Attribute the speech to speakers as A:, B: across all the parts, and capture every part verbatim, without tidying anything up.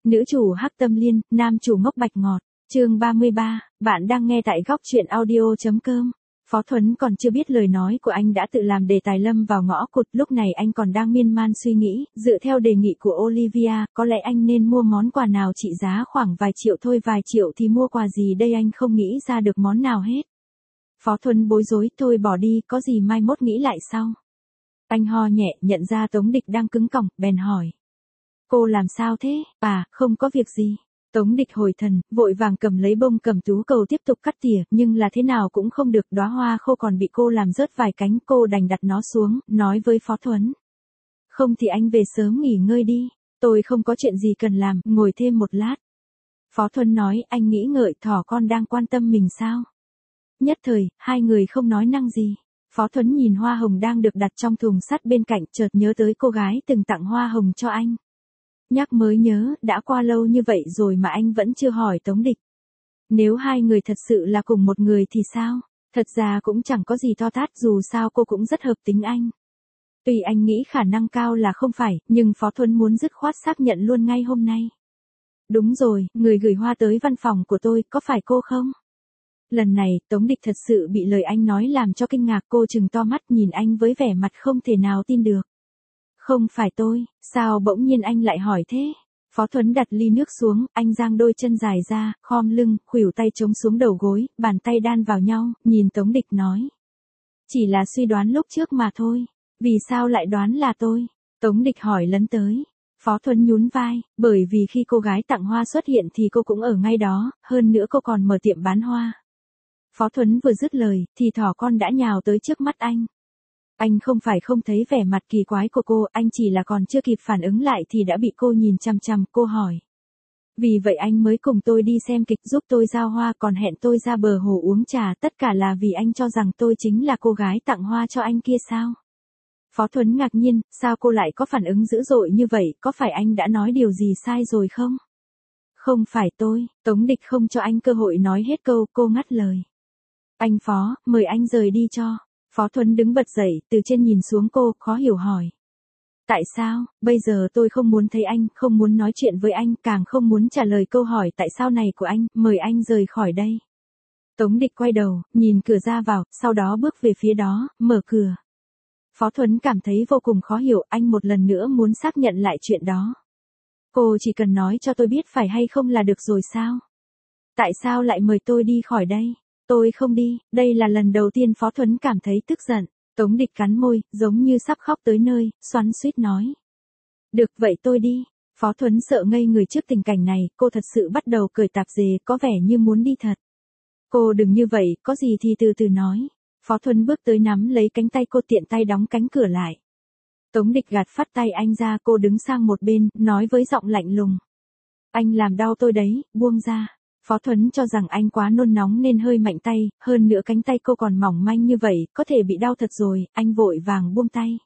A: Nữ chủ hắc tâm liên, nam chủ ngốc bạch ngọt. Chương ba mươi ba, bạn đang nghe tại góc truyện audio chấm com. Phó Thuấn còn chưa biết lời nói của anh đã tự làm đề tài lâm vào ngõ cụt, lúc này anh còn đang miên man suy nghĩ, dựa theo đề nghị của Olivia, có lẽ anh nên mua món quà nào trị giá khoảng vài triệu thôi, vài triệu thì mua quà gì đây, anh không nghĩ ra được món nào hết. Phó Thuấn bối rối, thôi bỏ đi, có gì mai mốt nghĩ lại sau. Anh ho nhẹ, nhận ra Tống Địch đang cứng cỏng, bèn hỏi. Cô làm sao thế? À, không có việc gì. Tống Địch hồi thần, vội vàng cầm lấy bông cầm tú cầu tiếp tục cắt tỉa, nhưng là thế nào cũng không được, đóa hoa khô còn bị cô làm rớt vài cánh, cô đành đặt nó xuống, nói với Phó Thuấn. Không thì anh về sớm nghỉ ngơi đi, tôi không có chuyện gì cần làm, ngồi thêm một lát. Phó Thuấn nói, anh nghĩ ngợi thỏ con đang quan tâm mình sao? Nhất thời, hai người không nói năng gì. Phó Thuấn nhìn hoa hồng đang được đặt trong thùng sắt bên cạnh, chợt nhớ tới cô gái từng tặng hoa hồng cho anh. Nhắc mới nhớ, đã qua lâu như vậy rồi mà anh vẫn chưa hỏi Tống Địch. Nếu hai người thật sự là cùng một người thì sao? Thật ra cũng chẳng có gì to tát, dù sao cô cũng rất hợp tính anh. Tuy anh nghĩ khả năng cao là không phải, nhưng Phó Thuấn muốn dứt khoát xác nhận luôn ngay hôm nay. Đúng rồi, người gửi hoa tới văn phòng của tôi, có phải cô không? Lần này, Tống Địch thật sự bị lời anh nói làm cho kinh ngạc, cô trừng to mắt nhìn anh với vẻ mặt không thể nào tin được. Không phải tôi, sao bỗng nhiên anh lại hỏi thế? Phó Thuấn đặt ly nước xuống, anh giang đôi chân dài ra, khom lưng, khuỷu tay chống xuống đầu gối, bàn tay đan vào nhau, nhìn Tống Địch nói. Chỉ là suy đoán lúc trước mà thôi, vì sao lại đoán là tôi? Tống Địch hỏi lấn tới. Phó Thuấn nhún vai, bởi vì khi cô gái tặng hoa xuất hiện thì cô cũng ở ngay đó, hơn nữa cô còn mở tiệm bán hoa. Phó Thuấn vừa dứt lời, thì thỏ con đã nhào tới trước mắt anh. Anh không phải không thấy vẻ mặt kỳ quái của cô, anh chỉ là còn chưa kịp phản ứng lại thì đã bị cô nhìn chằm chằm, cô hỏi. Vì vậy anh mới cùng tôi đi xem kịch, giúp tôi giao hoa, còn hẹn tôi ra bờ hồ uống trà, tất cả là vì anh cho rằng tôi chính là cô gái tặng hoa cho anh kia sao? Phó Thuấn ngạc nhiên, sao cô lại có phản ứng dữ dội như vậy, có phải anh đã nói điều gì sai rồi không? Không phải tôi, Tống Địch không cho anh cơ hội nói hết câu, cô ngắt lời. Anh Phó, mời anh rời đi cho. Phó Thuấn đứng bật dậy, từ trên nhìn xuống cô, khó hiểu hỏi. Tại sao, bây giờ tôi không muốn thấy anh, không muốn nói chuyện với anh, càng không muốn trả lời câu hỏi tại sao này của anh, mời anh rời khỏi đây. Tống Địch quay đầu, nhìn cửa ra vào, sau đó bước về phía đó, mở cửa. Phó Thuấn cảm thấy vô cùng khó hiểu, anh một lần nữa muốn xác nhận lại chuyện đó. Cô chỉ cần nói cho tôi biết phải hay không là được rồi sao? Tại sao lại mời tôi đi khỏi đây? Tôi không đi, đây là lần đầu tiên Phó Thuấn cảm thấy tức giận. Tống Địch cắn môi, giống như sắp khóc tới nơi, xoắn xuýt nói. Được vậy tôi đi. Phó Thuấn sợ ngây người trước tình cảnh này, cô thật sự bắt đầu cởi tạp dề, có vẻ như muốn đi thật. Cô đừng như vậy, có gì thì từ từ nói. Phó Thuấn bước tới nắm lấy cánh tay cô, tiện tay đóng cánh cửa lại. Tống Địch gạt phát tay anh ra, cô đứng sang một bên, nói với giọng lạnh lùng. Anh làm đau tôi đấy, buông ra. Phó Thuấn cho rằng anh quá nôn nóng nên hơi mạnh tay, hơn nữa cánh tay cô còn mỏng manh như vậy, có thể bị đau thật rồi, anh vội vàng buông tay.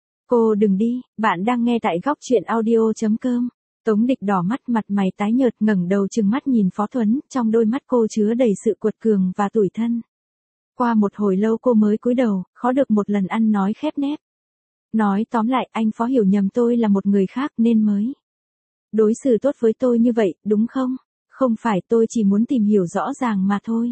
A: Cô đừng đi, bạn đang nghe tại góc truyện audio chấm com. Tống Địch đỏ mắt, mặt mày tái nhợt, ngẩng đầu trừng mắt nhìn Phó Thuấn, trong đôi mắt cô chứa đầy sự cuột cường và tủi thân. Qua một hồi lâu cô mới cúi đầu, khó được một lần ăn nói khép nép. Nói tóm lại, anh Phó hiểu nhầm tôi là một người khác nên mới đối xử tốt với tôi như vậy, đúng không? Không phải, tôi chỉ muốn tìm hiểu rõ ràng mà thôi.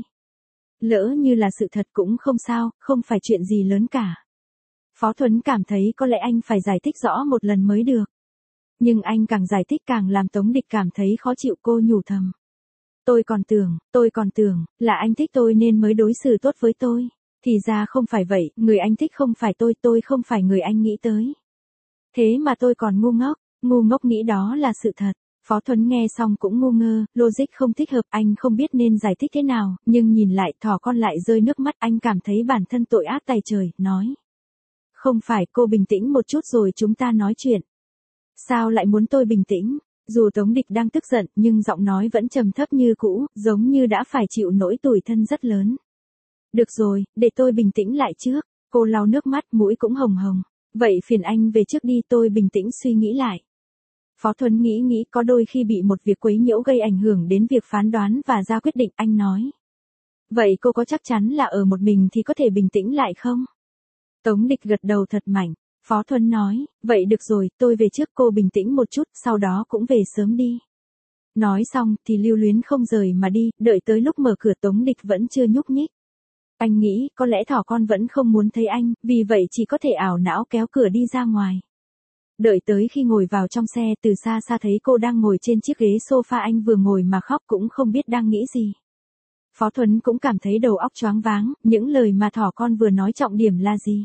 A: Lỡ như là sự thật cũng không sao, không phải chuyện gì lớn cả. Phó Thuấn cảm thấy có lẽ anh phải giải thích rõ một lần mới được. Nhưng anh càng giải thích càng làm Tống Địch cảm thấy khó chịu, cô nhủ thầm. Tôi còn tưởng, tôi còn tưởng, là anh thích tôi nên mới đối xử tốt với tôi. Thì ra không phải vậy, người anh thích không phải tôi, tôi không phải người anh nghĩ tới. Thế mà tôi còn ngu ngốc, ngu ngốc nghĩ đó là sự thật. Phó Thuấn nghe xong cũng ngu ngơ, logic không thích hợp, anh không biết nên giải thích thế nào, nhưng nhìn lại thỏ con lại rơi nước mắt, anh cảm thấy bản thân tội ác tày trời, nói. Không phải, cô bình tĩnh một chút rồi chúng ta nói chuyện. Sao lại muốn tôi bình tĩnh? Dù Tống Địch đang tức giận, nhưng giọng nói vẫn trầm thấp như cũ, giống như đã phải chịu nỗi tủi thân rất lớn. Được rồi, để tôi bình tĩnh lại trước. Cô lau nước mắt, mũi cũng hồng hồng. Vậy phiền anh về trước đi, tôi bình tĩnh suy nghĩ lại. Phó Thuấn nghĩ nghĩ, có đôi khi bị một việc quấy nhiễu gây ảnh hưởng đến việc phán đoán và ra quyết định, anh nói. Vậy cô có chắc chắn là ở một mình thì có thể bình tĩnh lại không? Tống Địch gật đầu thật mạnh. Phó Thuấn nói, vậy được rồi, tôi về trước, cô bình tĩnh một chút, sau đó cũng về sớm đi. Nói xong thì lưu luyến không rời mà đi, đợi tới lúc mở cửa Tống Địch vẫn chưa nhúc nhích. Anh nghĩ có lẽ thỏ con vẫn không muốn thấy anh, vì vậy chỉ có thể ảo não kéo cửa đi ra ngoài. Đợi tới khi ngồi vào trong xe, từ xa xa thấy cô đang ngồi trên chiếc ghế sofa anh vừa ngồi mà khóc, cũng không biết đang nghĩ gì. Phó Thuấn cũng cảm thấy đầu óc choáng váng, những lời mà thỏ con vừa nói trọng điểm là gì?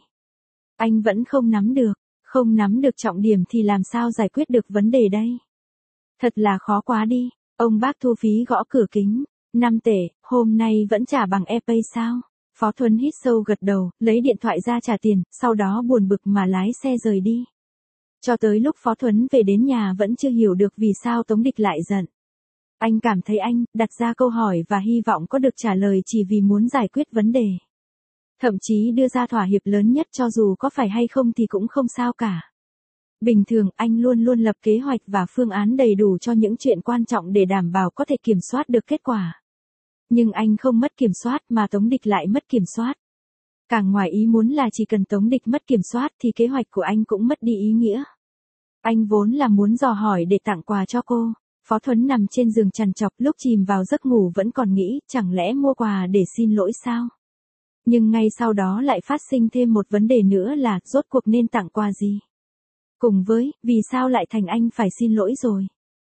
A: Anh vẫn không nắm được, không nắm được trọng điểm thì làm sao giải quyết được vấn đề đây? Thật là khó quá đi. Ông bác thu phí gõ cửa kính. Năm tể, hôm nay vẫn trả bằng ePay sao? Phó Thuấn hít sâu gật đầu, lấy điện thoại ra trả tiền, sau đó buồn bực mà lái xe rời đi. Cho tới lúc Phó Thuấn về đến nhà vẫn chưa hiểu được vì sao Tống Địch lại giận. Anh cảm thấy anh đặt ra câu hỏi và hy vọng có được trả lời chỉ vì muốn giải quyết vấn đề. Thậm chí đưa ra thỏa hiệp lớn nhất cho dù có phải hay không thì cũng không sao cả. Bình thường anh luôn luôn lập kế hoạch và phương án đầy đủ cho những chuyện quan trọng để đảm bảo có thể kiểm soát được kết quả. Nhưng anh không mất kiểm soát mà Tống Địch lại mất kiểm soát. Càng ngoài ý muốn là chỉ cần Tống Địch mất kiểm soát thì kế hoạch của anh cũng mất đi ý nghĩa. Anh vốn là muốn dò hỏi để tặng quà cho cô. Phó Thuấn nằm trên giường trằn trọc, lúc chìm vào giấc ngủ vẫn còn nghĩ chẳng lẽ mua quà để xin lỗi sao? Nhưng ngay sau đó lại phát sinh thêm một vấn đề nữa là rốt cuộc nên tặng quà gì? Cùng với, vì sao lại thành anh phải xin lỗi rồi?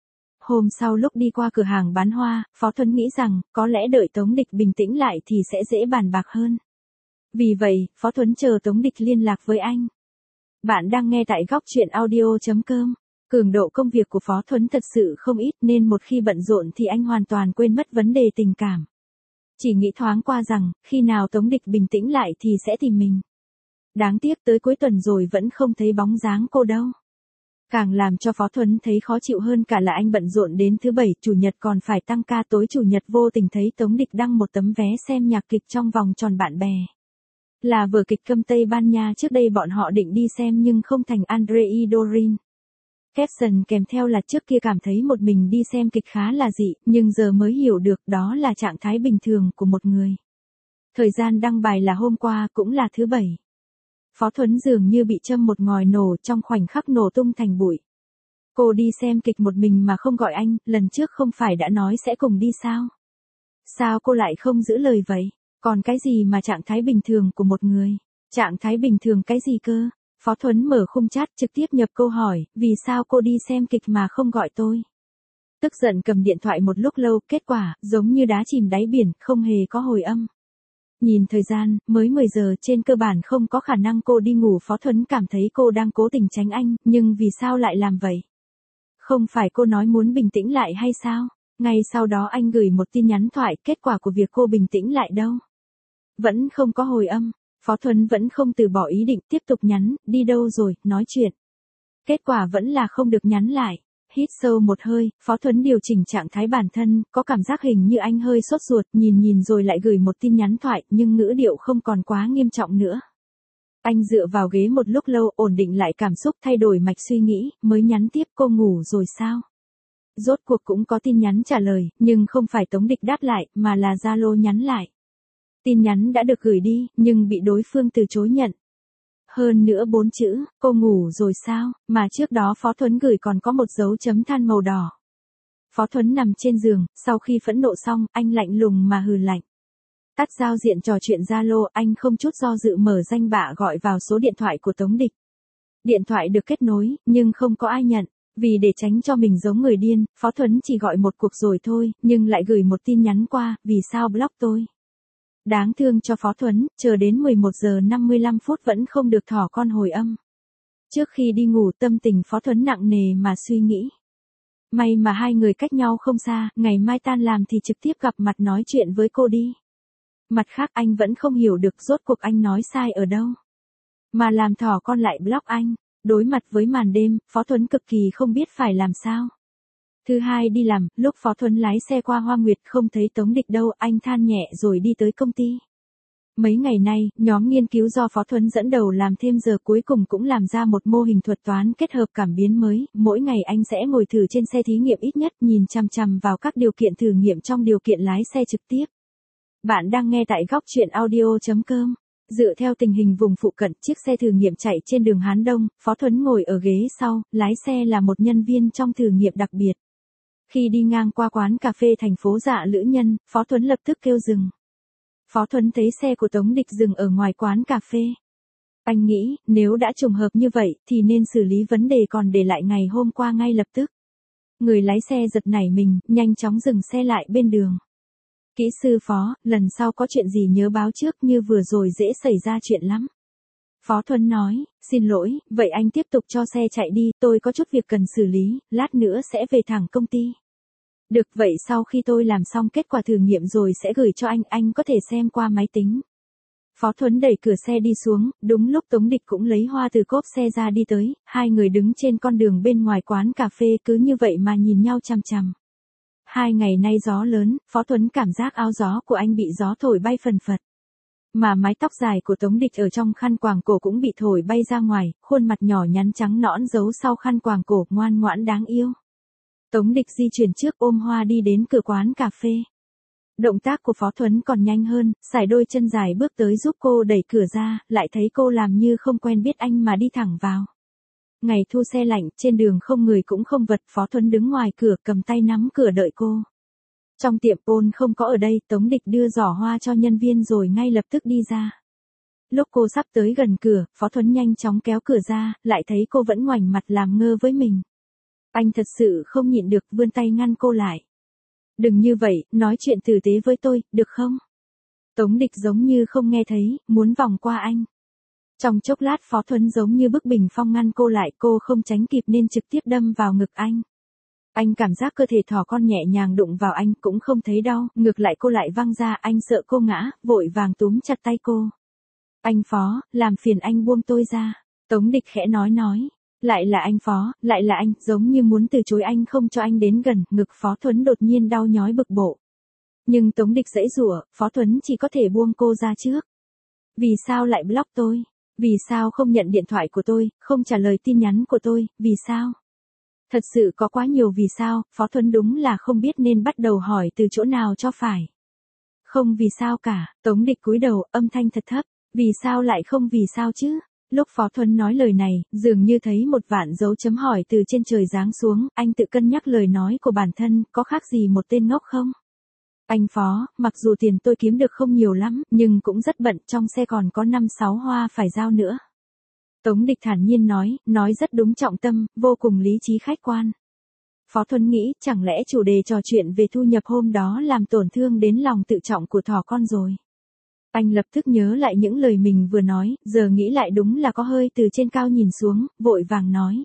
A: Hôm sau lúc đi qua cửa hàng bán hoa, Phó Thuấn nghĩ rằng, có lẽ đợi Tống Địch bình tĩnh lại thì sẽ dễ bàn bạc hơn. Vì vậy, Phó Thuấn chờ Tống Địch liên lạc với anh. Bạn đang nghe tại góc chuyện audio chấm com. Cường độ công việc của Phó Thuấn thật sự không ít nên một khi bận rộn thì anh hoàn toàn quên mất vấn đề tình cảm. Chỉ nghĩ thoáng qua rằng, khi nào Tống Địch bình tĩnh lại thì sẽ tìm mình. Đáng tiếc tới cuối tuần rồi vẫn không thấy bóng dáng cô đâu. Càng làm cho Phó Thuấn thấy khó chịu hơn cả là anh bận rộn đến thứ bảy, chủ nhật còn phải tăng ca, tối chủ nhật vô tình thấy Tống Địch đăng một tấm vé xem nhạc kịch trong vòng tròn bạn bè. Là vở kịch Câm Tây Ban Nha trước đây bọn họ định đi xem nhưng không thành. Andrei Dorin. Caption kèm theo là trước kia cảm thấy một mình đi xem kịch khá là dị, nhưng giờ mới hiểu được đó là trạng thái bình thường của một người. Thời gian đăng bài là hôm qua cũng là thứ bảy. Phó Thuấn dường như bị châm một ngòi nổ, trong khoảnh khắc nổ tung thành bụi. Cô đi xem kịch một mình mà không gọi anh, lần trước không phải đã nói sẽ cùng đi sao? Sao cô lại không giữ lời vậy? Còn cái gì mà trạng thái bình thường của một người? Trạng thái bình thường cái gì cơ? Phó Thuấn mở khung chat trực tiếp nhập câu hỏi, vì sao cô đi xem kịch mà không gọi tôi? Tức giận cầm điện thoại một lúc lâu, kết quả, giống như đá chìm đáy biển, không hề có hồi âm. Nhìn thời gian, mới mười giờ, trên cơ bản không có khả năng cô đi ngủ. Phó Thuấn cảm thấy cô đang cố tình tránh anh, nhưng vì sao lại làm vậy? Không phải cô nói muốn bình tĩnh lại hay sao? Ngay sau đó anh gửi một tin nhắn thoại, kết quả của việc cô bình tĩnh lại đâu? Vẫn không có hồi âm. Phó Thuấn vẫn không từ bỏ ý định, tiếp tục nhắn, đi đâu rồi, nói chuyện. Kết quả vẫn là không được nhắn lại. Hít sâu một hơi, Phó Thuấn điều chỉnh trạng thái bản thân, có cảm giác hình như anh hơi sốt ruột, nhìn nhìn rồi lại gửi một tin nhắn thoại, nhưng ngữ điệu không còn quá nghiêm trọng nữa. Anh dựa vào ghế một lúc lâu, ổn định lại cảm xúc, thay đổi mạch suy nghĩ, mới nhắn tiếp, cô ngủ rồi sao? Rốt cuộc cũng có tin nhắn trả lời, nhưng không phải Tống Địch đáp lại, mà là Zalo nhắn lại. Tin nhắn đã được gửi đi, nhưng bị đối phương từ chối nhận. Hơn nữa bốn chữ, cô ngủ rồi sao, mà trước đó Phó Thuấn gửi còn có một dấu chấm than màu đỏ. Phó Thuấn nằm trên giường, sau khi phẫn nộ xong, anh lạnh lùng mà hừ lạnh. Tắt giao diện trò chuyện Zalo, anh không chút do dự mở danh bạ gọi vào số điện thoại của Tống Địch. Điện thoại được kết nối, nhưng không có ai nhận. Vì để tránh cho mình giống người điên, Phó Thuấn chỉ gọi một cuộc rồi thôi, nhưng lại gửi một tin nhắn qua, vì sao block tôi? Đáng thương cho Phó Thuấn, chờ đến mười một giờ năm mươi lăm phút vẫn không được thỏ con hồi âm. Trước khi đi ngủ, tâm tình Phó Thuấn nặng nề mà suy nghĩ. May mà hai người cách nhau không xa, ngày mai tan làm thì trực tiếp gặp mặt nói chuyện với cô đi. Mặt khác anh vẫn không hiểu được rốt cuộc anh nói sai ở đâu. Mà làm thỏ con lại block anh. Đối mặt với màn đêm, Phó Thuấn cực kỳ không biết phải làm sao. Thứ hai đi làm, lúc Phó Thuấn lái xe qua Hoa Nguyệt không thấy Tống Địch đâu, anh than nhẹ rồi đi tới công ty. Mấy ngày nay, nhóm nghiên cứu do Phó Thuấn dẫn đầu làm thêm giờ cuối cùng cũng làm ra một mô hình thuật toán kết hợp cảm biến mới, mỗi ngày anh sẽ ngồi thử trên xe thí nghiệm ít nhất, nhìn chằm chằm vào các điều kiện thử nghiệm trong điều kiện lái xe trực tiếp. Bạn đang nghe tại góc chuyện audio chấm com. Dựa theo tình hình vùng phụ cận, chiếc xe thử nghiệm chạy trên đường Hán Đông, Phó Thuấn ngồi ở ghế sau, lái xe là một nhân viên trong thử nghiệm đặc biệt. Khi đi ngang qua quán cà phê thành phố Dạ Lữ Nhân, Phó Thuấn lập tức kêu dừng. Phó Thuấn thấy xe của Tống Địch dừng ở ngoài quán cà phê. Anh nghĩ, nếu đã trùng hợp như vậy, thì nên xử lý vấn đề còn để lại ngày hôm qua ngay lập tức. Người lái xe giật nảy mình, nhanh chóng dừng xe lại bên đường. Kỹ sư Phó, lần sau có chuyện gì nhớ báo trước, như vừa rồi dễ xảy ra chuyện lắm. Phó Thuấn nói, xin lỗi, vậy anh tiếp tục cho xe chạy đi, tôi có chút việc cần xử lý, lát nữa sẽ về thẳng công ty. Được, vậy sau khi tôi làm xong kết quả thử nghiệm rồi sẽ gửi cho anh, anh có thể xem qua máy tính. Phó Thuấn đẩy cửa xe đi xuống, đúng lúc Tống Địch cũng lấy hoa từ cốp xe ra đi tới, hai người đứng trên con đường bên ngoài quán cà phê cứ như vậy mà nhìn nhau chằm chằm. Hai ngày nay gió lớn, Phó Thuấn cảm giác áo gió của anh bị gió thổi bay phần phật. Mà mái tóc dài của Tống Địch ở trong khăn quàng cổ cũng bị thổi bay ra ngoài, khuôn mặt nhỏ nhắn trắng nõn giấu sau khăn quàng cổ, ngoan ngoãn đáng yêu. Tống Địch di chuyển trước ôm hoa đi đến cửa quán cà phê. Động tác của Phó Thuấn còn nhanh hơn, sải đôi chân dài bước tới giúp cô đẩy cửa ra, lại thấy cô làm như không quen biết anh mà đi thẳng vào. Ngày thu xe lạnh, trên đường không người cũng không vật, Phó Thuấn đứng ngoài cửa cầm tay nắm cửa đợi cô. Trong tiệm Ôn không có ở đây, Tống Địch đưa giỏ hoa cho nhân viên rồi ngay lập tức đi ra. Lúc cô sắp tới gần cửa, Phó Thuấn nhanh chóng kéo cửa ra, lại thấy cô vẫn ngoảnh mặt làm ngơ với mình. Anh thật sự không nhịn được, vươn tay ngăn cô lại. Đừng như vậy, nói chuyện tử tế với tôi, được không? Tống Địch giống như không nghe thấy, muốn vòng qua anh. Trong chốc lát Phó Thuấn giống như bức bình phong ngăn cô lại, cô không tránh kịp nên trực tiếp đâm vào ngực anh. Anh cảm giác cơ thể thỏ con nhẹ nhàng đụng vào anh cũng không thấy đau, ngược lại cô lại văng ra, anh sợ cô ngã, vội vàng túm chặt tay cô. Anh Phó, làm phiền anh buông tôi ra. Tống Địch khẽ nói nói. Lại là anh Phó, lại là anh, giống như muốn từ chối anh không cho anh đến gần, ngực Phó Thuấn đột nhiên đau nhói bực bội. Nhưng Tống Địch giãy giụa, Phó Thuấn chỉ có thể buông cô ra trước. Vì sao lại block tôi? Vì sao không nhận điện thoại của tôi, không trả lời tin nhắn của tôi, vì sao? Thật sự có quá nhiều vì sao, Phó Thuấn đúng là không biết nên bắt đầu hỏi từ chỗ nào cho phải. Không vì sao cả, Tống Địch cúi đầu, âm thanh thật thấp, vì sao lại không vì sao chứ? Lúc Phó Thuấn nói lời này, dường như thấy một vạn dấu chấm hỏi từ trên trời giáng xuống, anh tự cân nhắc lời nói của bản thân, có khác gì một tên ngốc không? Anh Phó, mặc dù tiền tôi kiếm được không nhiều lắm, nhưng cũng rất bận, trong xe còn có năm sáu hoa phải giao nữa. Tống Địch thản nhiên nói, nói rất đúng trọng tâm, vô cùng lý trí khách quan. Phó Thuấn nghĩ, chẳng lẽ chủ đề trò chuyện về thu nhập hôm đó làm tổn thương đến lòng tự trọng của thỏ con rồi. Anh lập tức nhớ lại những lời mình vừa nói, giờ nghĩ lại đúng là có hơi từ trên cao nhìn xuống, vội vàng nói.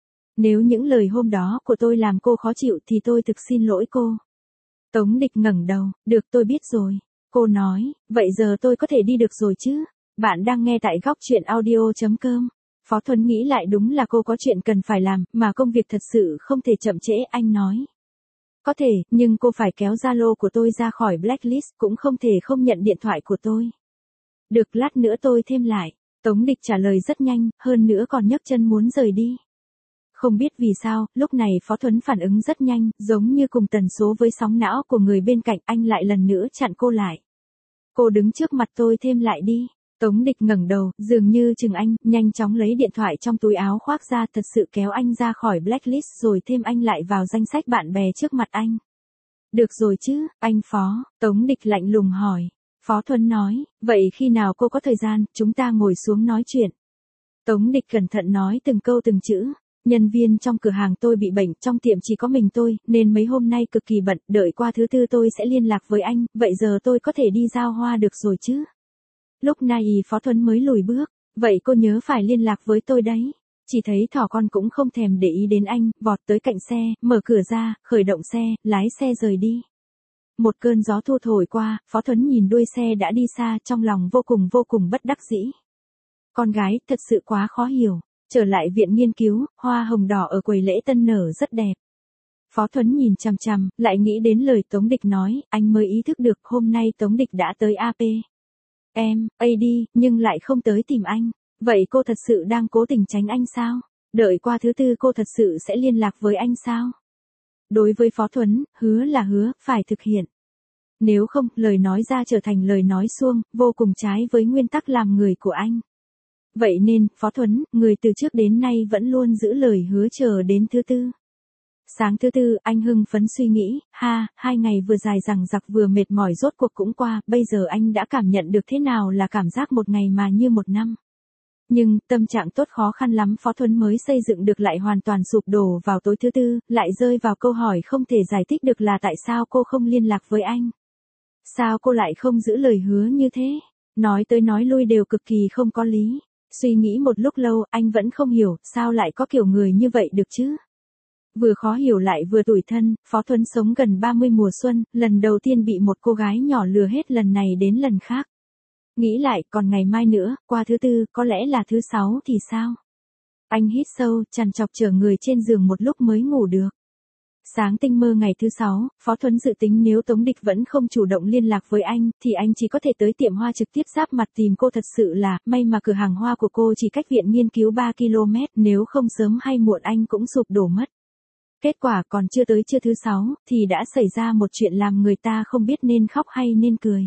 A: Nếu những lời hôm đó của tôi làm cô khó chịu thì tôi thực xin lỗi cô. Tống Địch ngẩng đầu, được tôi biết rồi. Cô nói, vậy giờ tôi có thể đi được rồi chứ? Bạn đang nghe tại góc chuyện audio chấm com. Phó Thuấn nghĩ lại đúng là cô có chuyện cần phải làm, mà công việc thật sự không thể chậm trễ, anh nói. Có thể, nhưng cô phải kéo Zalo của tôi ra khỏi blacklist, cũng không thể không nhận điện thoại của tôi. Được, lát nữa tôi thêm lại. Tống Địch trả lời rất nhanh, hơn nữa còn nhấc chân muốn rời đi. Không biết vì sao, lúc này Phó Thuấn phản ứng rất nhanh, giống như cùng tần số với sóng não của người bên cạnh, anh lại lần nữa chặn cô lại. Cô đứng trước mặt tôi, thêm lại đi. Tống Địch ngẩng đầu, dường như chừng anh, nhanh chóng lấy điện thoại trong túi áo khoác ra, thật sự kéo anh ra khỏi blacklist rồi thêm anh lại vào danh sách bạn bè trước mặt anh. Được rồi chứ, anh Phó, Tống Địch lạnh lùng hỏi. Phó Thuấn nói, vậy khi nào cô có thời gian, chúng ta ngồi xuống nói chuyện. Tống Địch cẩn thận nói từng câu từng chữ. Nhân viên trong cửa hàng tôi bị bệnh, trong tiệm chỉ có mình tôi, nên mấy hôm nay cực kỳ bận, đợi qua thứ tư tôi sẽ liên lạc với anh, vậy giờ tôi có thể đi giao hoa được rồi chứ? Lúc này Phó Thuấn mới lùi bước, vậy cô nhớ phải liên lạc với tôi đấy. Chỉ thấy thỏ con cũng không thèm để ý đến anh, vọt tới cạnh xe, mở cửa ra, khởi động xe, lái xe rời đi. Một cơn gió thu thổi qua, Phó Thuấn nhìn đuôi xe đã đi xa, trong lòng vô cùng vô cùng bất đắc dĩ. Con gái, thật sự quá khó hiểu. Trở lại viện nghiên cứu, hoa hồng đỏ ở quầy lễ tân nở rất đẹp. Phó Thuấn nhìn chằm chằm, lại nghĩ đến lời Tống Địch nói, anh mới ý thức được hôm nay Tống Địch đã tới a pê. Em, a đê, nhưng lại không tới tìm anh. Vậy cô thật sự đang cố tình tránh anh sao? Đợi qua thứ tư cô thật sự sẽ liên lạc với anh sao? Đối với Phó Thuấn, hứa là hứa, phải thực hiện. Nếu không, lời nói ra trở thành lời nói suông, vô cùng trái với nguyên tắc làm người của anh. Vậy nên, Phó Thuấn, người từ trước đến nay vẫn luôn giữ lời hứa chờ đến thứ tư. Sáng thứ tư, anh hưng phấn suy nghĩ, ha, hai ngày vừa dài dằng dặc vừa mệt mỏi rốt cuộc cũng qua, bây giờ anh đã cảm nhận được thế nào là cảm giác một ngày mà như một năm. Nhưng, tâm trạng tốt khó khăn lắm Phó Thuấn mới xây dựng được lại hoàn toàn sụp đổ vào tối thứ tư, lại rơi vào câu hỏi không thể giải thích được là tại sao cô không liên lạc với anh. Sao cô lại không giữ lời hứa như thế? Nói tới nói lui đều cực kỳ không có lý. Suy nghĩ một lúc lâu, anh vẫn không hiểu, sao lại có kiểu người như vậy được chứ? Vừa khó hiểu lại vừa tủi thân, Phó Thuấn sống gần ba mươi mùa xuân, lần đầu tiên bị một cô gái nhỏ lừa hết lần này đến lần khác. Nghĩ lại, còn ngày mai nữa, qua thứ tư, có lẽ là thứ sáu thì sao? Anh hít sâu, trằn trọc chờ người trên giường một lúc mới ngủ được. Sáng tinh mơ ngày thứ sáu, Phó Thuấn dự tính nếu Tống Địch vẫn không chủ động liên lạc với anh, thì anh chỉ có thể tới tiệm hoa trực tiếp giáp mặt tìm cô. Thật sự là, may mà cửa hàng hoa của cô chỉ cách viện nghiên cứu ba ki lô mét, nếu không sớm hay muộn anh cũng sụp đổ mất. Kết quả còn chưa tới trưa thứ sáu, thì đã xảy ra một chuyện làm người ta không biết nên khóc hay nên cười.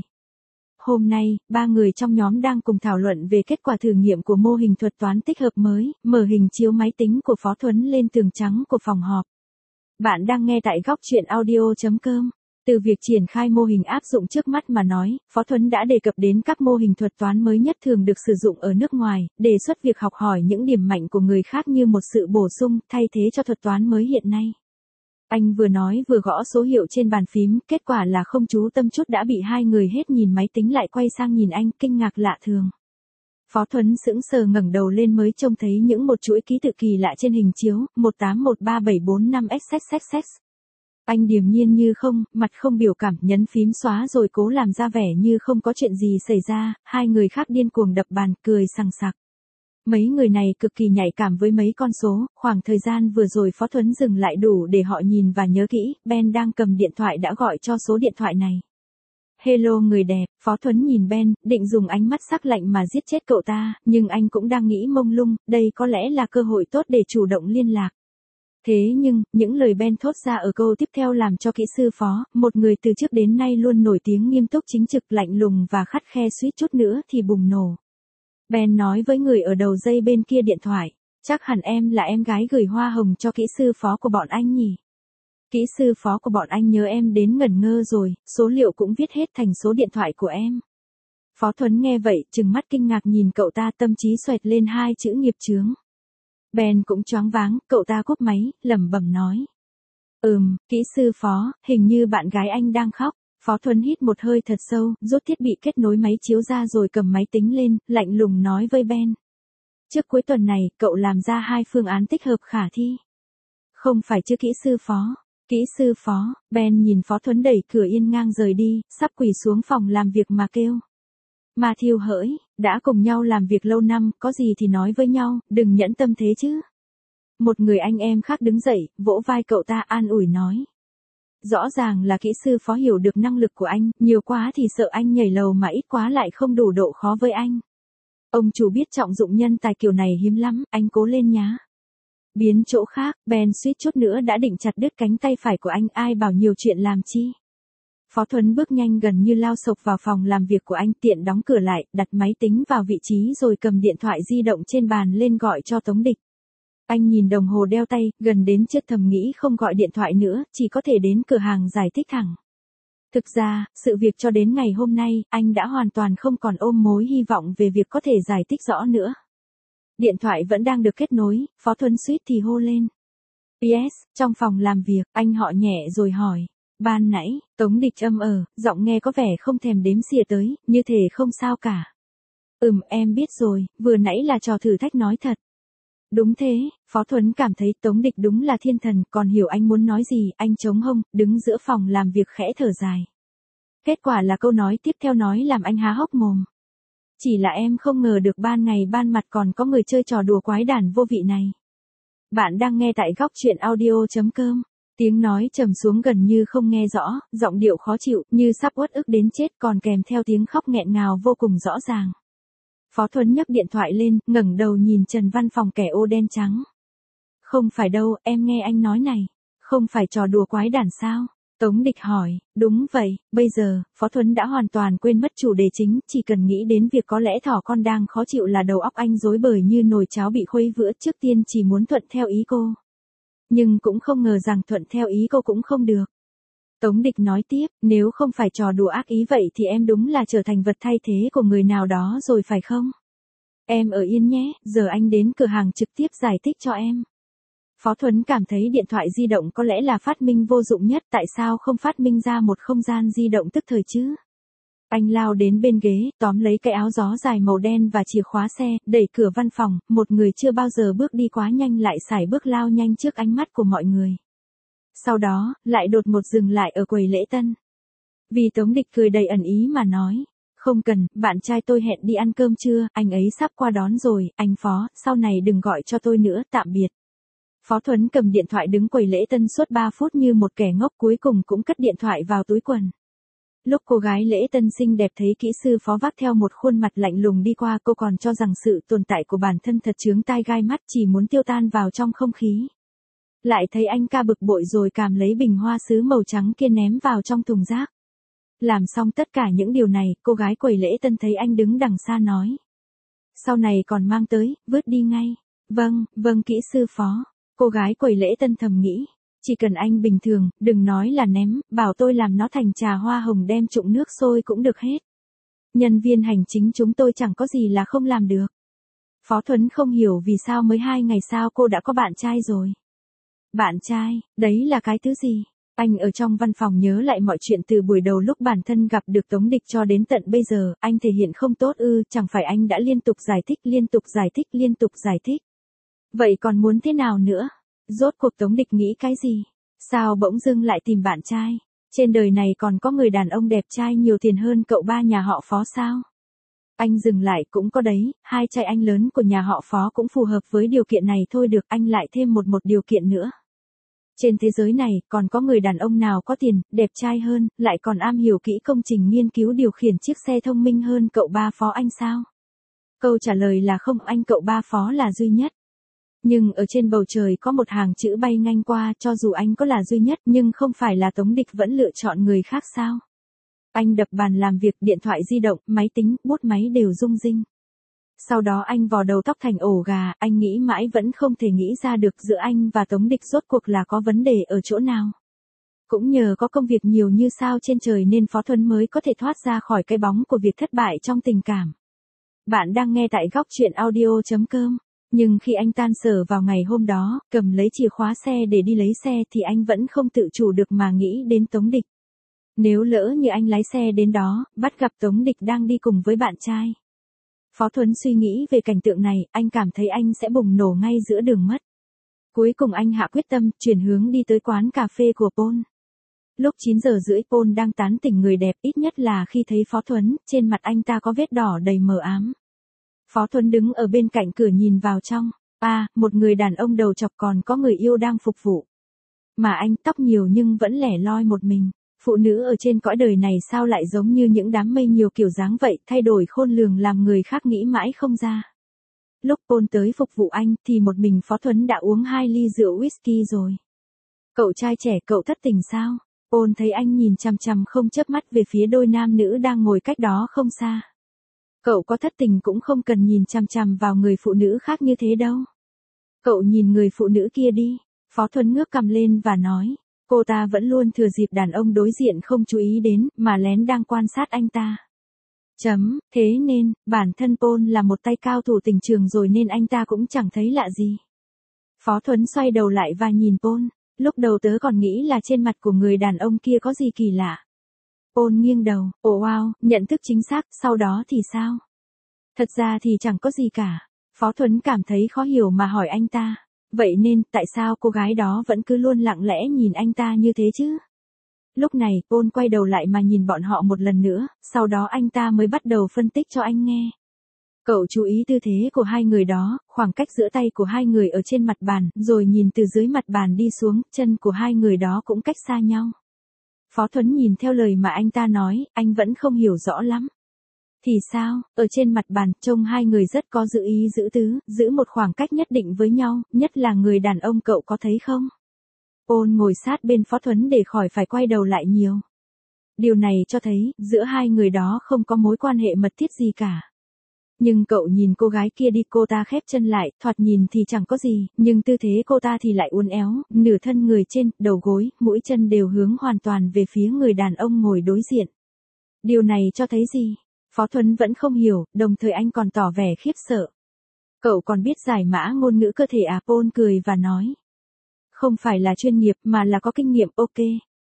A: Hôm nay, ba người trong nhóm đang cùng thảo luận về kết quả thử nghiệm của mô hình thuật toán tích hợp mới, mở hình chiếu máy tính của Phó Thuấn lên tường trắng của phòng họp. Bạn đang nghe tại góc truyện audio chấm com. Từ việc triển khai mô hình áp dụng trước mắt mà nói, Phó Thuấn đã đề cập đến các mô hình thuật toán mới nhất thường được sử dụng ở nước ngoài, đề xuất việc học hỏi những điểm mạnh của người khác như một sự bổ sung, thay thế cho thuật toán mới hiện nay. Anh vừa nói vừa gõ số hiệu trên bàn phím, kết quả là không chú tâm chút đã bị hai người hết nhìn máy tính lại quay sang nhìn anh, kinh ngạc lạ thường. Phó Thuấn sững sờ ngẩng đầu lên mới trông thấy những một chuỗi ký tự kỳ lạ trên hình chiếu, một tám một ba bảy bốn năm x x x x. Anh điềm nhiên như không, mặt không biểu cảm, nhấn phím xóa rồi cố làm ra vẻ như không có chuyện gì xảy ra, hai người khác điên cuồng đập bàn, cười sằng sặc. Mấy người này cực kỳ nhạy cảm với mấy con số, khoảng thời gian vừa rồi Phó Thuấn dừng lại đủ để họ nhìn và nhớ kỹ, Ben đang cầm điện thoại đã gọi cho số điện thoại này. Hello người đẹp, Phó Thuấn nhìn Ben, định dùng ánh mắt sắc lạnh mà giết chết cậu ta, nhưng anh cũng đang nghĩ mông lung, đây có lẽ là cơ hội tốt để chủ động liên lạc. Thế nhưng, những lời Ben thốt ra ở câu tiếp theo làm cho kỹ sư Phó, một người từ trước đến nay luôn nổi tiếng nghiêm túc chính trực lạnh lùng và khắt khe suýt chút nữa thì bùng nổ. Ben nói với người ở đầu dây bên kia điện thoại, chắc hẳn em là em gái gửi hoa hồng cho kỹ sư Phó của bọn anh nhỉ? Kỹ sư Phó của bọn anh nhớ em đến ngẩn ngơ rồi, số liệu cũng viết hết thành số điện thoại của em. Phó Thuấn nghe vậy, trừng mắt kinh ngạc nhìn cậu ta, tâm trí xoẹt lên hai chữ nghiệp chướng. Ben cũng choáng váng, cậu ta cúp máy, lẩm bẩm nói. Ừm, kỹ sư Phó, hình như bạn gái anh đang khóc. Phó Thuấn hít một hơi thật sâu, rút thiết bị kết nối máy chiếu ra rồi cầm máy tính lên, lạnh lùng nói với Ben. Trước cuối tuần này, cậu làm ra hai phương án tích hợp khả thi. Không phải chứ kỹ sư Phó. Kỹ sư Phó, Ben nhìn Phó Thuấn đẩy cửa yên ngang rời đi, sắp quỳ xuống phòng làm việc mà kêu. Matthew hỡi, đã cùng nhau làm việc lâu năm, có gì thì nói với nhau, đừng nhẫn tâm thế chứ. Một người anh em khác đứng dậy, vỗ vai cậu ta an ủi nói. Rõ ràng là kỹ sư Phó hiểu được năng lực của anh, nhiều quá thì sợ anh nhảy lầu mà ít quá lại không đủ độ khó với anh. Ông chủ biết trọng dụng nhân tài kiểu này hiếm lắm, anh cố lên nhá. Biến chỗ khác, Ben suýt chút nữa đã định chặt đứt cánh tay phải của anh, ai bảo nhiều chuyện làm chi. Phó Thuấn bước nhanh gần như lao sộc vào phòng làm việc của anh, tiện đóng cửa lại, đặt máy tính vào vị trí rồi cầm điện thoại di động trên bàn lên gọi cho Tống Địch. Anh nhìn đồng hồ đeo tay, gần đến chết thầm nghĩ không gọi điện thoại nữa, chỉ có thể đến cửa hàng giải thích thẳng. Thực ra, sự việc cho đến ngày hôm nay, anh đã hoàn toàn không còn ôm mối hy vọng về việc có thể giải thích rõ nữa. Điện thoại vẫn đang được kết nối, Phó Thuấn suýt thì hô lên. pê ét, trong phòng làm việc, anh họ nhẹ rồi hỏi. Ban nãy, Tống Địch âm ờ, giọng nghe có vẻ không thèm đếm xỉa tới, như thể không sao cả. Ừm, em biết rồi, vừa nãy là trò thử thách nói thật. Đúng thế, Phó Thuấn cảm thấy Tống Địch đúng là thiên thần, còn hiểu anh muốn nói gì, anh chống hông, đứng giữa phòng làm việc khẽ thở dài. Kết quả là câu nói tiếp theo nói làm anh há hốc mồm. Chỉ là em không ngờ được ban ngày ban mặt còn có người chơi trò đùa quái đản vô vị này. Bạn đang nghe tại góc truyện audio chấm com. Tiếng nói trầm xuống gần như không nghe rõ, giọng điệu khó chịu, như sắp uất ức đến chết, còn kèm theo tiếng khóc nghẹn ngào vô cùng rõ ràng. Phó Thuấn nhấc điện thoại lên, ngẩng đầu nhìn Trần Văn Phòng kẻ ô đen trắng. Không phải đâu, em nghe anh nói này. Không phải trò đùa quái đản sao? Tống Địch hỏi, đúng vậy, bây giờ, Phó Thuấn đã hoàn toàn quên mất chủ đề chính, chỉ cần nghĩ đến việc có lẽ thỏ con đang khó chịu là đầu óc anh rối bời như nồi cháo bị khuấy vữa, trước tiên chỉ muốn thuận theo ý cô. Nhưng cũng không ngờ rằng thuận theo ý cô cũng không được. Tống Địch nói tiếp, nếu không phải trò đùa ác ý vậy thì em đúng là trở thành vật thay thế của người nào đó rồi phải không? Em ở yên nhé, giờ anh đến cửa hàng trực tiếp giải thích cho em. Phó Thuấn cảm thấy điện thoại di động có lẽ là phát minh vô dụng nhất, tại sao không phát minh ra một không gian di động tức thời chứ? Anh lao đến bên ghế, tóm lấy cái áo gió dài màu đen và chìa khóa xe, đẩy cửa văn phòng, một người chưa bao giờ bước đi quá nhanh lại sải bước lao nhanh trước ánh mắt của mọi người. Sau đó, lại đột ngột dừng lại ở quầy lễ tân. Vì Tống Địch cười đầy ẩn ý mà nói, không cần, bạn trai tôi hẹn đi ăn cơm trưa, anh ấy sắp qua đón rồi, anh Phó, sau này đừng gọi cho tôi nữa, tạm biệt. Phó Thuấn cầm điện thoại đứng quầy lễ tân suốt ba phút như một kẻ ngốc, cuối cùng cũng cất điện thoại vào túi quần. Lúc cô gái lễ tân xinh đẹp thấy kỹ sư Phó vác theo một khuôn mặt lạnh lùng đi qua, cô còn cho rằng sự tồn tại của bản thân thật chướng tai gai mắt, chỉ muốn tiêu tan vào trong không khí. Lại thấy anh ca bực bội rồi cảm lấy bình hoa sứ màu trắng kia ném vào trong thùng rác. Làm xong tất cả những điều này, cô gái quầy lễ tân thấy anh đứng đằng xa nói. Sau này còn mang tới, vứt đi ngay. Vâng, vâng kỹ sư Phó. Cô gái quầy lễ tân thầm nghĩ. Chỉ cần anh bình thường, đừng nói là ném, bảo tôi làm nó thành trà hoa hồng đem trụng nước sôi cũng được hết. Nhân viên hành chính chúng tôi chẳng có gì là không làm được. Phó Thuấn không hiểu vì sao mới hai ngày sau cô đã có bạn trai rồi. Bạn trai, đấy là cái thứ gì? Anh ở trong văn phòng nhớ lại mọi chuyện từ buổi đầu lúc bản thân gặp được Tống Địch cho đến tận bây giờ, anh thể hiện không tốt ư, chẳng phải anh đã liên tục giải thích, liên tục giải thích, liên tục giải thích. Vậy còn muốn thế nào nữa? Rốt cuộc Tống Địch nghĩ cái gì? Sao bỗng dưng lại tìm bạn trai? Trên đời này còn có người đàn ông đẹp trai nhiều tiền hơn cậu ba nhà họ Phó sao? Anh dừng lại, cũng có đấy, hai trai anh lớn của nhà họ Phó cũng phù hợp với điều kiện này thôi, được, anh lại thêm một một điều kiện nữa. Trên thế giới này, còn có người đàn ông nào có tiền, đẹp trai hơn, lại còn am hiểu kỹ công trình nghiên cứu điều khiển chiếc xe thông minh hơn cậu ba Phó anh sao? Câu trả lời là không, anh cậu ba Phó là duy nhất. Nhưng ở trên bầu trời có một hàng chữ bay ngang qua, cho dù anh có là duy nhất nhưng không phải là Tống Địch vẫn lựa chọn người khác sao? Anh đập bàn làm việc, điện thoại di động, máy tính, bút máy đều rung rinh. Sau đó anh vò đầu tóc thành ổ gà, anh nghĩ mãi vẫn không thể nghĩ ra được giữa anh và Tống Địch rốt cuộc là có vấn đề ở chỗ nào. Cũng nhờ có công việc nhiều như sao trên trời nên Phó Thuấn mới có thể thoát ra khỏi cái bóng của việc thất bại trong tình cảm. Bạn đang nghe tại góc truyện audio chấm com. Nhưng khi anh tan sở vào ngày hôm đó, cầm lấy chìa khóa xe để đi lấy xe thì anh vẫn không tự chủ được mà nghĩ đến Tống Địch. Nếu lỡ như anh lái xe đến đó, bắt gặp Tống Địch đang đi cùng với bạn trai. Phó Thuấn suy nghĩ về cảnh tượng này, anh cảm thấy anh sẽ bùng nổ ngay giữa đường mất. Cuối cùng anh hạ quyết tâm, chuyển hướng đi tới quán cà phê của Paul. Lúc chín giờ rưỡi Paul đang tán tỉnh người đẹp, ít nhất là khi thấy Phó Thuấn, trên mặt anh ta có vết đỏ đầy mờ ám. Phó Thuấn đứng ở bên cạnh cửa nhìn vào trong. À, một người đàn ông đầu chọc còn có người yêu đang phục vụ. Mà anh tóc nhiều nhưng vẫn lẻ loi một mình. Phụ nữ ở trên cõi đời này sao lại giống như những đám mây nhiều kiểu dáng vậy, thay đổi khôn lường làm người khác nghĩ mãi không ra. Lúc Paul tới phục vụ anh thì một mình Phó Thuấn đã uống hai ly rượu whisky rồi. Cậu trai trẻ, cậu thất tình sao? Paul thấy anh nhìn chằm chằm không chớp mắt về phía đôi nam nữ đang ngồi cách đó không xa. Cậu có thất tình cũng không cần nhìn chằm chằm vào người phụ nữ khác như thế đâu. Cậu nhìn người phụ nữ kia đi. Phó Thuấn ngước cằm lên và nói. Cô ta vẫn luôn thừa dịp đàn ông đối diện không chú ý đến, mà lén đang quan sát anh ta. Chấm, thế nên, bản thân Paul là một tay cao thủ tình trường rồi nên anh ta cũng chẳng thấy lạ gì. Phó Thuấn xoay đầu lại và nhìn Paul. Lúc đầu tớ còn nghĩ là trên mặt của người đàn ông kia có gì kỳ lạ. Paul nghiêng đầu, ồ wow, nhận thức chính xác, sau đó thì sao? Thật ra thì chẳng có gì cả. Phó Thuấn cảm thấy khó hiểu mà hỏi anh ta. Vậy nên, tại sao cô gái đó vẫn cứ luôn lặng lẽ nhìn anh ta như thế chứ? Lúc này, Paul quay đầu lại mà nhìn bọn họ một lần nữa, sau đó anh ta mới bắt đầu phân tích cho anh nghe. Cậu chú ý tư thế của hai người đó, khoảng cách giữa tay của hai người ở trên mặt bàn, rồi nhìn từ dưới mặt bàn đi xuống, chân của hai người đó cũng cách xa nhau. Phó Thuấn nhìn theo lời mà anh ta nói, anh vẫn không hiểu rõ lắm. Thì sao, ở trên mặt bàn, trông hai người rất có giữ ý giữ tứ, giữ một khoảng cách nhất định với nhau, nhất là người đàn ông, cậu có thấy không? Paul ngồi sát bên Phó Thuấn để khỏi phải quay đầu lại nhiều. Điều này cho thấy, giữa hai người đó không có mối quan hệ mật thiết gì cả. Nhưng cậu nhìn cô gái kia đi, cô ta khép chân lại, thoạt nhìn thì chẳng có gì, nhưng tư thế cô ta thì lại uốn éo, nửa thân người trên, đầu gối, mũi chân đều hướng hoàn toàn về phía người đàn ông ngồi đối diện. Điều này cho thấy gì? Phó Thuấn vẫn không hiểu, đồng thời anh còn tỏ vẻ khiếp sợ. Cậu còn biết giải mã ngôn ngữ cơ thể à? Paul cười và nói. Không phải là chuyên nghiệp mà là có kinh nghiệm, ok.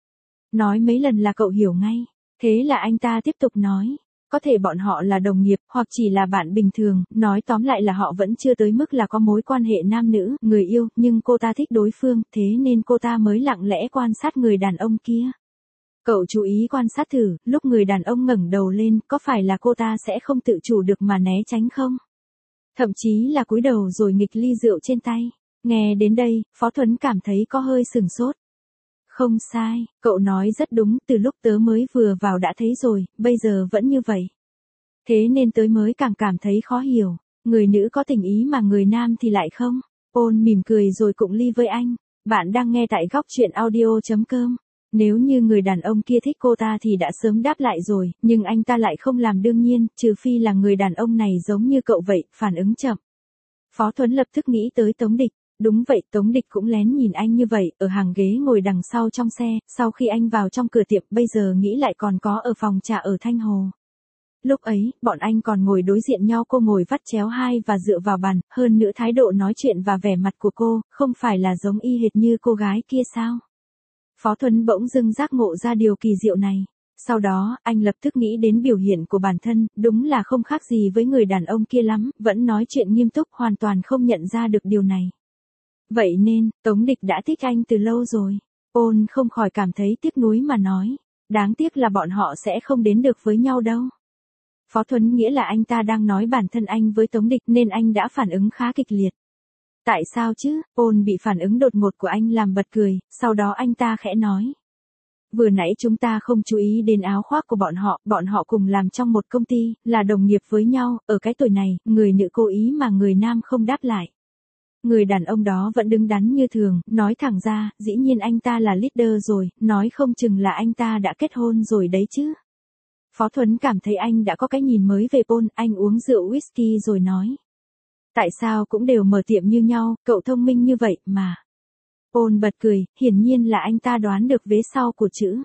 A: Nói mấy lần là cậu hiểu ngay. Thế là anh ta tiếp tục nói. Có thể bọn họ là đồng nghiệp, hoặc chỉ là bạn bình thường, nói tóm lại là họ vẫn chưa tới mức là có mối quan hệ nam nữ, người yêu, nhưng cô ta thích đối phương, thế nên cô ta mới lặng lẽ quan sát người đàn ông kia. Cậu chú ý quan sát thử, lúc người đàn ông ngẩng đầu lên, có phải là cô ta sẽ không tự chủ được mà né tránh không? Thậm chí là cúi đầu rồi nghịch ly rượu trên tay. Nghe đến đây, Phó Thuấn cảm thấy có hơi sừng sốt. Không sai, cậu nói rất đúng, từ lúc tớ mới vừa vào đã thấy rồi, bây giờ vẫn như vậy. Thế nên tớ mới càng cảm thấy khó hiểu, người nữ có tình ý mà người nam thì lại không. Paul mỉm cười rồi cụng ly với anh. Bạn đang nghe tại góc truyện audio chấm com. Nếu như người đàn ông kia thích cô ta thì đã sớm đáp lại rồi, nhưng anh ta lại không làm, đương nhiên, trừ phi là người đàn ông này giống như cậu vậy, phản ứng chậm. Phó Thuấn lập tức nghĩ tới Tống Địch. Đúng vậy, Tống Địch cũng lén nhìn anh như vậy, ở hàng ghế ngồi đằng sau trong xe, sau khi anh vào trong cửa tiệm, bây giờ nghĩ lại còn có ở phòng trà ở Thanh Hồ. Lúc ấy, bọn anh còn ngồi đối diện nhau, cô ngồi vắt chéo hai và dựa vào bàn, hơn nữa thái độ nói chuyện và vẻ mặt của cô, không phải là giống y hệt như cô gái kia sao? Phó Thuấn bỗng dưng giác ngộ ra điều kỳ diệu này. Sau đó, anh lập tức nghĩ đến biểu hiện của bản thân, đúng là không khác gì với người đàn ông kia lắm, vẫn nói chuyện nghiêm túc, hoàn toàn không nhận ra được điều này. Vậy nên, Tống Địch đã thích anh từ lâu rồi. Paul không khỏi cảm thấy tiếc nuối mà nói. Đáng tiếc là bọn họ sẽ không đến được với nhau đâu. Phó Thuấn nghĩa là anh ta đang nói bản thân anh với Tống Địch nên anh đã phản ứng khá kịch liệt. Tại sao chứ? Paul bị phản ứng đột ngột của anh làm bật cười, sau đó anh ta khẽ nói. Vừa nãy chúng ta không chú ý đến áo khoác của bọn họ, bọn họ cùng làm trong một công ty, là đồng nghiệp với nhau, ở cái tuổi này, người nữ cố ý mà người nam không đáp lại. Người đàn ông đó vẫn đứng đắn như thường, nói thẳng ra, dĩ nhiên anh ta là leader rồi, nói không chừng là anh ta đã kết hôn rồi đấy chứ. Phó Thuấn cảm thấy anh đã có cái nhìn mới về Paul, anh uống rượu whisky rồi nói. Tại sao cũng đều mở tiệm như nhau, cậu thông minh như vậy mà. Paul bật cười, hiển nhiên là anh ta đoán được vế sau của chữ.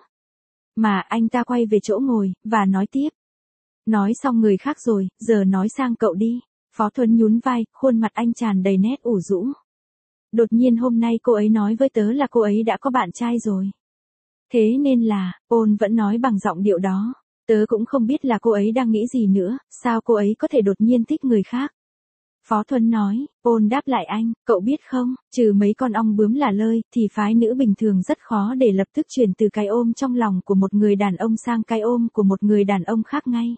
A: Mà anh ta quay về chỗ ngồi, và nói tiếp. Nói xong người khác rồi, giờ nói sang cậu đi. Phó Thuấn nhún vai, khuôn mặt anh tràn đầy nét ủ rũ. Đột nhiên hôm nay cô ấy nói với tớ là cô ấy đã có bạn trai rồi. Thế nên là, Paul vẫn nói bằng giọng điệu đó. Tớ cũng không biết là cô ấy đang nghĩ gì nữa, sao cô ấy có thể đột nhiên thích người khác. Phó Thuấn nói, Paul đáp lại anh, cậu biết không, trừ mấy con ong bướm là lơi, thì phái nữ bình thường rất khó để lập tức chuyển từ cái ôm trong lòng của một người đàn ông sang cái ôm của một người đàn ông khác ngay.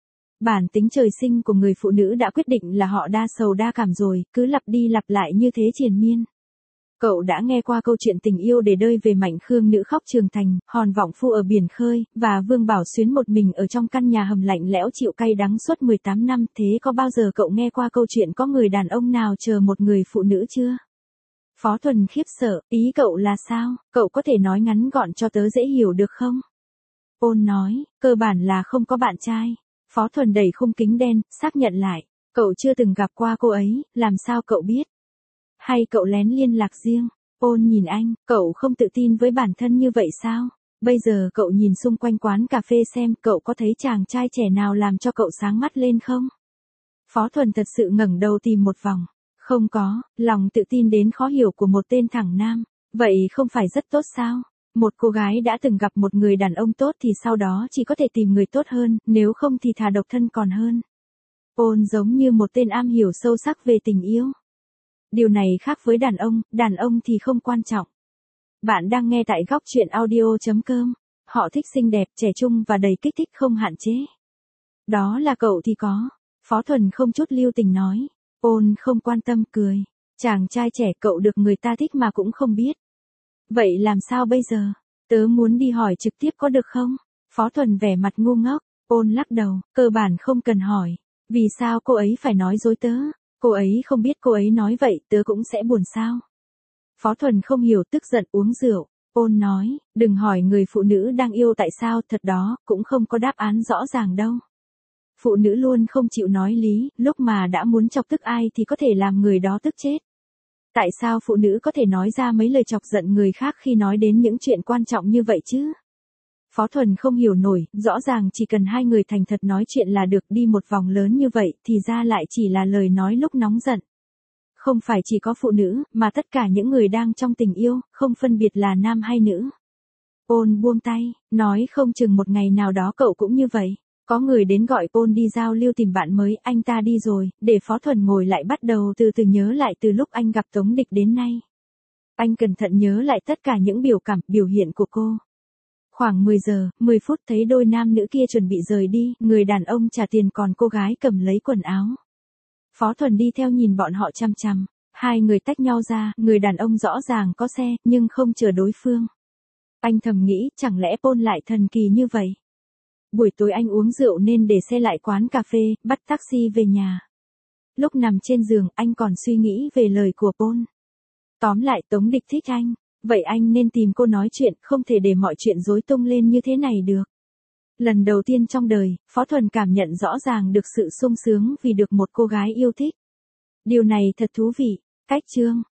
A: Bản tính trời sinh của người phụ nữ đã quyết định là họ đa sầu đa cảm rồi, cứ lặp đi lặp lại như thế triền miên. Cậu đã nghe qua câu chuyện tình yêu để đời về Mạnh Khương nữ khóc trường thành, Hòn Vọng Phu ở biển khơi, và Vương Bảo Xuyến một mình ở trong căn nhà hầm lạnh lẽo chịu cay đắng suốt mười tám năm, thế có bao giờ cậu nghe qua câu chuyện có người đàn ông nào chờ một người phụ nữ chưa? Phó Thuần khiếp sợ, ý cậu là sao, cậu có thể nói ngắn gọn cho tớ dễ hiểu được không? Paul nói, cơ bản là không có bạn trai. Phó Thuần đẩy khung kính đen, xác nhận lại, cậu chưa từng gặp qua cô ấy, làm sao cậu biết? Hay cậu lén liên lạc riêng? Paul nhìn anh, cậu không tự tin với bản thân như vậy sao? Bây giờ cậu nhìn xung quanh quán cà phê xem cậu có thấy chàng trai trẻ nào làm cho cậu sáng mắt lên không? Phó Thuần thật sự ngẩng đầu tìm một vòng. Không có, lòng tự tin đến khó hiểu của một tên thẳng nam. Vậy không phải rất tốt sao? Một cô gái đã từng gặp một người đàn ông tốt thì sau đó chỉ có thể tìm người tốt hơn, nếu không thì thà độc thân còn hơn. Paul giống như một tên am hiểu sâu sắc về tình yêu. Điều này khác với đàn ông, đàn ông thì không quan trọng. Bạn đang nghe tại góc truyện audio chấm com. Họ thích xinh đẹp, trẻ trung và đầy kích thích không hạn chế. Đó là cậu thì có. Phó Thuần không chút lưu tình nói. Paul không quan tâm cười. Chàng trai trẻ cậu được người ta thích mà cũng không biết. Vậy làm sao bây giờ? Tớ muốn đi hỏi trực tiếp có được không? Phó Thuần vẻ mặt ngu ngốc. Paul lắc đầu, cơ bản không cần hỏi. Vì sao cô ấy phải nói dối tớ? Cô ấy không biết cô ấy nói vậy tớ cũng sẽ buồn sao? Phó Thuần không hiểu tức giận uống rượu. Paul nói, đừng hỏi người phụ nữ đang yêu tại sao, thật đó, cũng không có đáp án rõ ràng đâu. Phụ nữ luôn không chịu nói lý, lúc mà đã muốn chọc tức ai thì có thể làm người đó tức chết. Tại sao phụ nữ có thể nói ra mấy lời chọc giận người khác khi nói đến những chuyện quan trọng như vậy chứ? Phó Thuần không hiểu nổi, rõ ràng chỉ cần hai người thành thật nói chuyện là được, đi một vòng lớn như vậy thì ra lại chỉ là lời nói lúc nóng giận. Không phải chỉ có phụ nữ, mà tất cả những người đang trong tình yêu, không phân biệt là nam hay nữ. Paul buông tay, nói không chừng một ngày nào đó cậu cũng như vậy. Có người đến gọi Paul đi giao lưu tìm bạn mới, anh ta đi rồi, để Phó Thuần ngồi lại bắt đầu từ từ nhớ lại từ lúc anh gặp Tống Địch đến nay. Anh cẩn thận nhớ lại tất cả những biểu cảm, biểu hiện của cô. Khoảng mười giờ, mười phút thấy đôi nam nữ kia chuẩn bị rời đi, người đàn ông trả tiền còn cô gái cầm lấy quần áo. Phó Thuần đi theo nhìn bọn họ chăm chăm, hai người tách nhau ra, người đàn ông rõ ràng có xe, nhưng không chờ đối phương. Anh thầm nghĩ, chẳng lẽ Paul lại thần kỳ như vậy? Buổi tối anh uống rượu nên để xe lại quán cà phê, bắt taxi về nhà. Lúc nằm trên giường, anh còn suy nghĩ về lời của Paul. Tóm lại Tống Địch thích anh, vậy anh nên tìm cô nói chuyện, không thể để mọi chuyện rối tung lên như thế này được. Lần đầu tiên trong đời, Phó Thuần cảm nhận rõ ràng được sự sung sướng vì được một cô gái yêu thích. Điều này thật thú vị. Cách chương